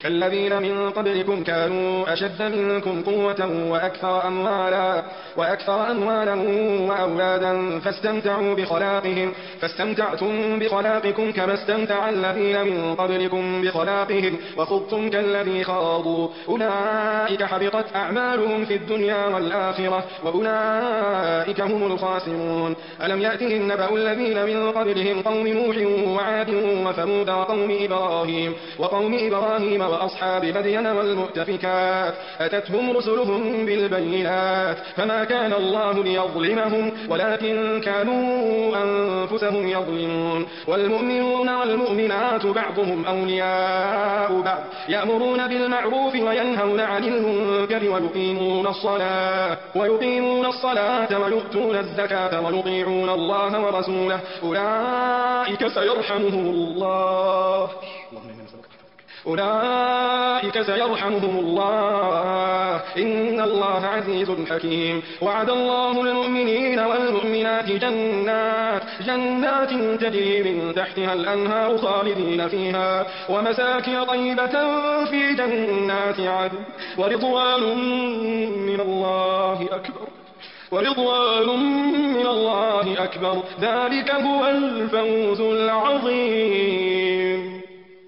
كالذين من قبلكم كانوا أشد منكم قوة وأكثر أموالا وأولادا فاستمتعتم بخلاقكم كما استمتع الذين من قبلكم بخلاقهم وخضتم كالذي خاضوا أولئك حبطت أعمالهم في الدنيا والآخرة وأولئك هم الخاسرون. ألم يأتهم نبأ الذين من قبلهم قوم نوح وعاد وثمود وقوم إبراهيم وأصحاب مدين والمؤتفكات أتتهم رسلهم بالبينات فما كان الله ليظلمهم ولكن كانوا أنفسهم يظلمون. والمؤمنون والمؤمنات بعضهم أولياء بعض يأمرون بالمعروف وينهون عن المنكر ويقيمون الصلاة ويؤتون الزكاة ويطيعون الله ورسوله أولئك سيرحمهم الله إن الله عزيز حكيم. وعد الله المؤمنين والمؤمنات جنات تجري من تحتها الأنهار خالدين فيها ومساكن طيبة في جنات عدن ورضوان من الله أكبر ذلك هو الفوز العظيم.